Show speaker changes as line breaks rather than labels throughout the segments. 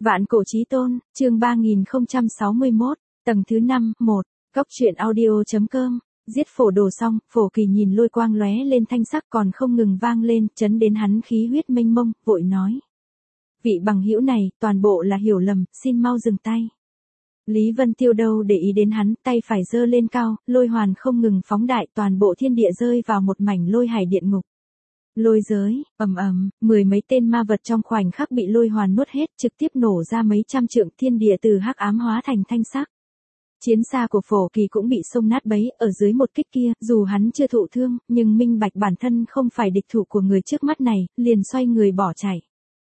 Vạn cổ chí tôn, chương 3061, tầng thứ 5, 1, Cốc truyện audio.com. Giết Phổ Đồ xong, Phổ Kỳ nhìn lôi quang lóe lên thanh sắc còn không ngừng vang lên, chấn đến hắn khí huyết mênh mông, vội nói: vị bằng hữu này, toàn bộ là hiểu lầm, xin mau dừng tay. Lý Vân Tiêu đâu để ý đến hắn, tay phải giơ lên cao, lôi hoàn không ngừng phóng đại, toàn bộ thiên địa rơi vào một mảnh lôi hải điện ngục. Lôi giới, ầm ầm, mười mấy tên ma vật trong khoảnh khắc bị lôi hoàn nuốt hết, trực tiếp nổ ra mấy trăm trượng thiên địa từ hắc ám hóa thành thanh sắc. Chiến xa của Phổ Kỳ cũng bị xông nát bấy, ở dưới một kích kia, dù hắn chưa thụ thương, nhưng minh bạch bản thân không phải địch thủ của người trước mắt này, liền xoay người bỏ chạy.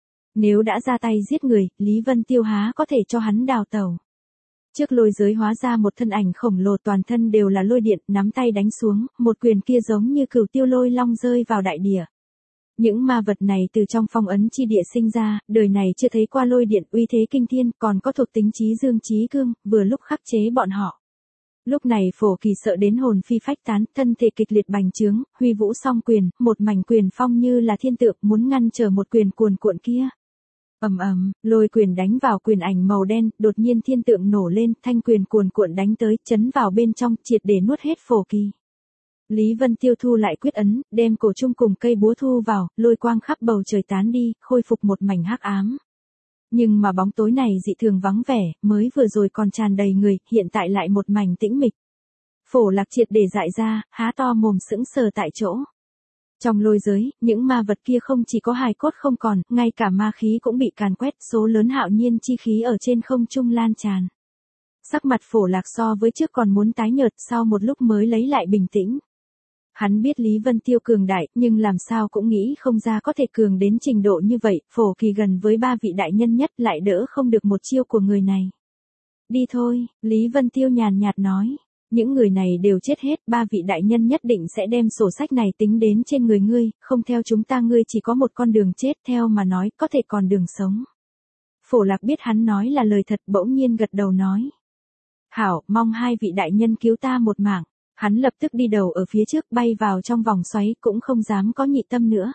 Nếu đã ra tay giết người, Lý Vân Tiêu há có thể cho hắn đào tẩu. Trước lôi giới hóa ra một thân ảnh khổng lồ toàn thân đều là lôi điện, nắm tay đánh xuống, một quyền kia giống như cửu tiêu lôi long rơi vào đại địa. Những ma vật này từ trong phong ấn chi địa sinh ra, đời này chưa thấy qua lôi điện uy thế kinh thiên, còn có thuộc tính chí dương chí cương, vừa lúc khắc chế bọn họ. Lúc này Phổ Kỳ sợ đến hồn phi phách tán, thân thể kịch liệt bành trướng, huy vũ song quyền, một mảnh quyền phong như là thiên tượng muốn ngăn trở một quyền cuồn cuộn kia. Ầm ầm, lôi quyền đánh vào quyền ảnh màu đen, đột nhiên thiên tượng nổ lên, thanh quyền cuồn cuộn đánh tới, chấn vào bên trong, triệt để nuốt hết Phổ Kỳ. Lý Vân Tiêu thu lại quyết ấn, đem cổ trung cùng cây búa thu vào, lôi quang khắp bầu trời tán đi, khôi phục một mảnh hắc ám. Nhưng mà bóng tối này dị thường vắng vẻ, mới vừa rồi còn tràn đầy người, hiện tại lại một mảnh tĩnh mịch. Phổ Lạc triệt để dại ra, há to mồm sững sờ tại chỗ. Trong lôi giới, những ma vật kia không chỉ có hài cốt không còn, ngay cả ma khí cũng bị càn quét, số lớn hạo nhiên chi khí ở trên không trung lan tràn. Sắc mặt Phổ Lạc so với trước còn muốn tái nhợt, sau một lúc mới lấy lại bình tĩnh. Hắn biết Lý Vân Tiêu cường đại, nhưng làm sao cũng nghĩ không ra có thể cường đến trình độ như vậy, Phổ Kỳ gần với ba vị đại nhân nhất lại đỡ không được một chiêu của người này. Đi thôi, Lý Vân Tiêu nhàn nhạt nói. Những người này đều chết hết, ba vị đại nhân nhất định sẽ đem sổ sách này tính đến trên người ngươi, không theo chúng ta ngươi chỉ có một con đường chết, theo mà nói, có thể còn đường sống. Phổ Lạc biết hắn nói là lời thật, bỗng nhiên gật đầu nói: hảo, mong hai vị đại nhân cứu ta một mạng. Hắn lập tức đi đầu ở phía trước, bay vào trong vòng xoáy, cũng không dám có nhị tâm nữa.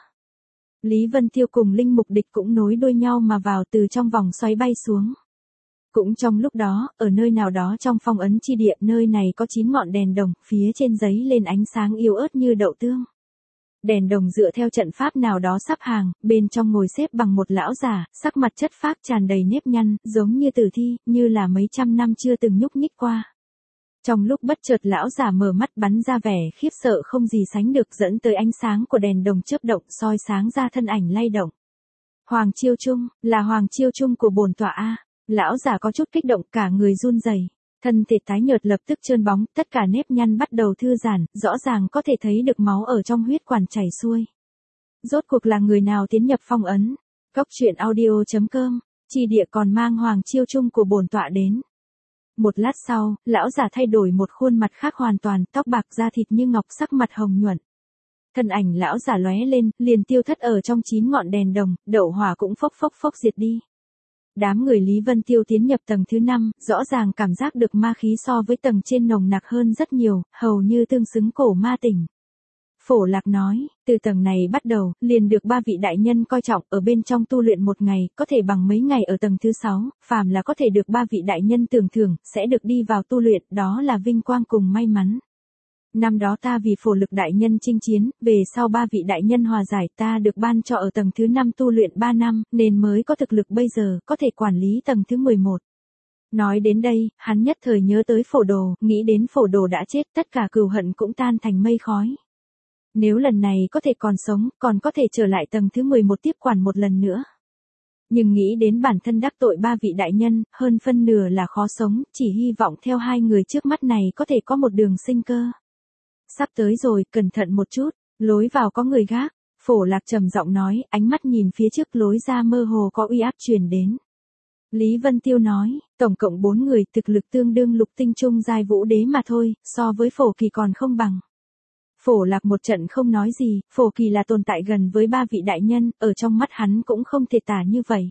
Lý Vân Tiêu cùng Linh Mục Địch cũng nối đuôi nhau mà vào từ trong vòng xoáy bay xuống. Cũng trong lúc đó, ở nơi nào đó trong phong ấn chi địa, nơi này có 9 ngọn đèn đồng, phía trên giấy lên ánh sáng yếu ớt như đậu tương. Đèn đồng dựa theo trận pháp nào đó sắp hàng, bên trong ngồi xếp bằng một lão già, sắc mặt chất phác tràn đầy nếp nhăn, giống như tử thi, như là mấy trăm năm chưa từng nhúc nhích qua. Trong lúc bất chợt lão già mở mắt bắn ra vẻ khiếp sợ không gì sánh được, dẫn tới ánh sáng của đèn đồng chớp động soi sáng ra thân ảnh lay động. Hoàng Chiêu Trung, là Hoàng Chiêu Trung của bổn tọa a. Lão già có chút kích động, cả người run rẩy, thân thể tái nhợt lập tức trơn bóng, tất cả nếp nhăn bắt đầu thư giãn, rõ ràng có thể thấy được máu ở trong huyết quản chảy xuôi. Rốt cuộc là người nào tiến nhập phong ấn? Cốc truyện audio.com, chi địa còn mang Hoàng Chiêu Trung của bổn tọa đến. Một lát sau, lão già thay đổi một khuôn mặt khác hoàn toàn, tóc bạc da thịt như ngọc, sắc mặt hồng nhuận. Thân ảnh lão già lóe lên, liền tiêu thất ở trong 9 ngọn đèn đồng, đậu hỏa cũng phốc phốc phốc diệt đi. Đám người Lý Vân Tiêu tiến nhập tầng thứ 5, rõ ràng cảm giác được ma khí so với tầng trên nồng nặc hơn rất nhiều, hầu như tương xứng cổ ma tỉnh. Phổ Lạc nói, từ tầng này bắt đầu, liền được ba vị đại nhân coi trọng, ở bên trong tu luyện một ngày, có thể bằng mấy ngày ở tầng thứ 6, phàm là có thể được ba vị đại nhân tưởng thưởng, sẽ được đi vào tu luyện, đó là vinh quang cùng may mắn. Năm đó ta vì Phổ Lực đại nhân chinh chiến, về sau ba vị đại nhân hòa giải, ta được ban cho ở tầng thứ 5 tu luyện 3 năm, nên mới có thực lực bây giờ, có thể quản lý tầng thứ 11. Nói đến đây, hắn nhất thời nhớ tới Phổ Đồ, nghĩ đến Phổ Đồ đã chết, tất cả cừu hận cũng tan thành mây khói. Nếu lần này có thể còn sống, còn có thể trở lại tầng thứ 11 tiếp quản một lần nữa. Nhưng nghĩ đến bản thân đắc tội ba vị đại nhân, hơn phân nửa là khó sống, chỉ hy vọng theo hai người trước mắt này có thể có một đường sinh cơ. Sắp tới rồi, cẩn thận một chút, lối vào có người gác. Phổ Lạc trầm giọng nói, ánh mắt nhìn phía trước lối ra mơ hồ có uy áp truyền đến. Lý Vân Tiêu nói, tổng cộng 4 người, thực lực tương đương lục tinh trung giai vũ đế mà thôi, so với Phổ Kỳ còn không bằng. Phổ Lạc một trận không nói gì, Phổ Kỳ là tồn tại gần với ba vị đại nhân, ở trong mắt hắn cũng không thể tả như vậy.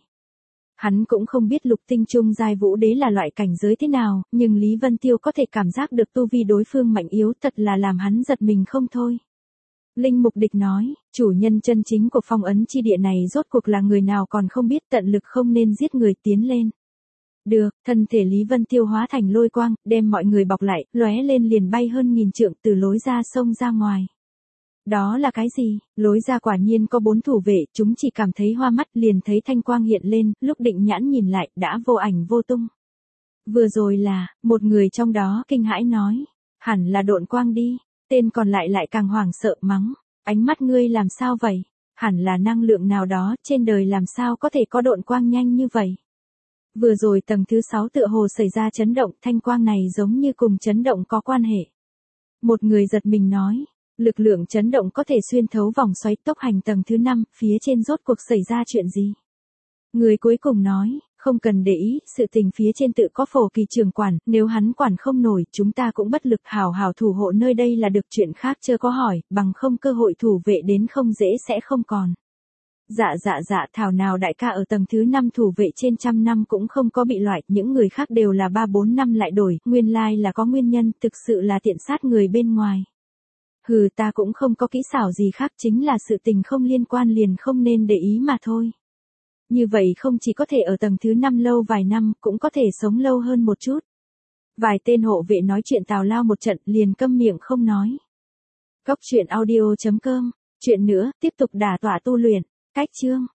Hắn cũng không biết lục tinh trung giai vũ đế là loại cảnh giới thế nào, nhưng Lý Vân Tiêu có thể cảm giác được tu vi đối phương mạnh yếu, thật là làm hắn giật mình không thôi. Linh Mục Địch nói, chủ nhân chân chính của phong ấn chi địa này rốt cuộc là người nào còn không biết, tận lực không nên giết người tiến lên. Được, thân thể Lý Vân tiêu hóa thành lôi quang, đem mọi người bọc lại, lóe lên liền bay hơn 1000 trượng từ lối ra sông ra ngoài. Đó là cái gì? Lối ra quả nhiên có 4 thủ vệ, chúng chỉ cảm thấy hoa mắt liền thấy thanh quang hiện lên, lúc định nhãn nhìn lại, đã vô ảnh vô tung. Vừa rồi là, một người trong đó kinh hãi nói, hẳn là độn quang đi, tên còn lại càng hoảng sợ mắng, ánh mắt ngươi làm sao vậy? Hẳn là năng lượng nào đó, trên đời làm sao có thể có độn quang nhanh như vậy? Vừa rồi tầng thứ 6 tựa hồ xảy ra chấn động, thanh quang này giống như cùng chấn động có quan hệ. Một người giật mình nói, lực lượng chấn động có thể xuyên thấu vòng xoáy tốc hành tầng thứ 5, phía trên rốt cuộc xảy ra chuyện gì? Người cuối cùng nói, không cần để ý, sự tình phía trên tự có Phổ Kỳ trưởng quản, nếu hắn quản không nổi, chúng ta cũng bất lực, hảo hảo thủ hộ nơi đây là được, chuyện khác chưa có hỏi, bằng không cơ hội thủ vệ đến không dễ sẽ không còn. Dạ, thảo nào đại ca ở tầng thứ 5 thủ vệ trên 100 năm cũng không có bị loại, những người khác đều là 3-4 năm lại đổi, nguyên lai là có nguyên nhân, thực sự là tiện sát người bên ngoài. Hừ, ta cũng không có kỹ xảo gì khác, chính là sự tình không liên quan liền không nên để ý mà thôi. Như vậy không chỉ có thể ở tầng thứ 5 lâu vài năm, cũng có thể sống lâu hơn một chút. Vài tên hộ vệ nói chuyện tào lao một trận liền câm miệng không nói. Cốc truyện audio.com, chuyện nữa, tiếp tục đả tọa tu luyện, cách chương.